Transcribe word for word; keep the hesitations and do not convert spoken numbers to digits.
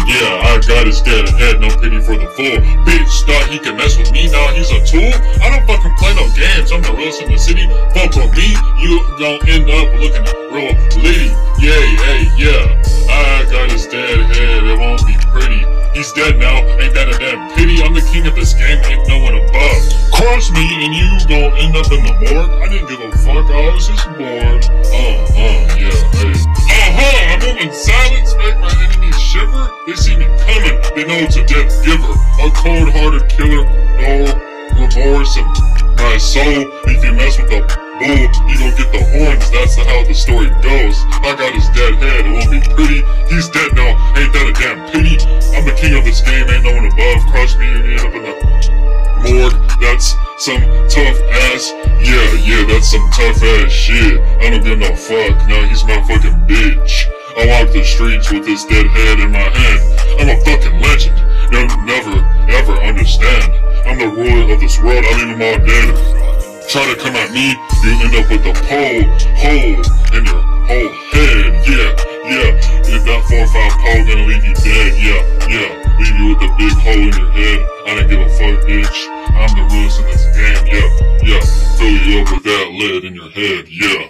yeah, I got his dead head, no pity for the fool. Bitch thought he could mess with me, now he's a tool. I don't fucking play no games, I'm the realest in the city. Fuck with me, you gon' end up looking real litty. Yeah, hey, yeah, I got his dead head, it won't be pretty. He's dead now, ain't that a damn pity? I'm the king of this game, ain't no one above. Cross me and you gon' end up in the morgue. I didn't give a fuck, I was just bored. Uh, uh, yeah, hey. Uh-huh, I'm moving silence, make my enemies shiver. They see me coming, they know it's a death giver. A cold-hearted killer, no remorse in my soul. If you mess with the bull, you gon' get the horns, that's how the story goes. I got his dead head, it won't be pretty. He's dead now, ain't that a damn pity? I'm the king of this game, ain't no one above. Crush me, you end up in the morgue. That's some tough ass, yeah, yeah, that's some tough ass shit. I don't give no fuck, now he's my fucking bitch. I walk the streets with this dead head in my hand. I'm a fucking legend, you'll never, ever understand. I'm the ruler of this world, I leave them all dead. Try to come at me, you end up with a pole, hole in your whole head, yeah, yeah. If that four five pole gonna leave you dead, yeah, yeah. Leave you with a big hole in your head, I don't give a fuck, bitch. I'm the realest in this game, yeah, yeah. Fill you up with that lead in your head, yeah.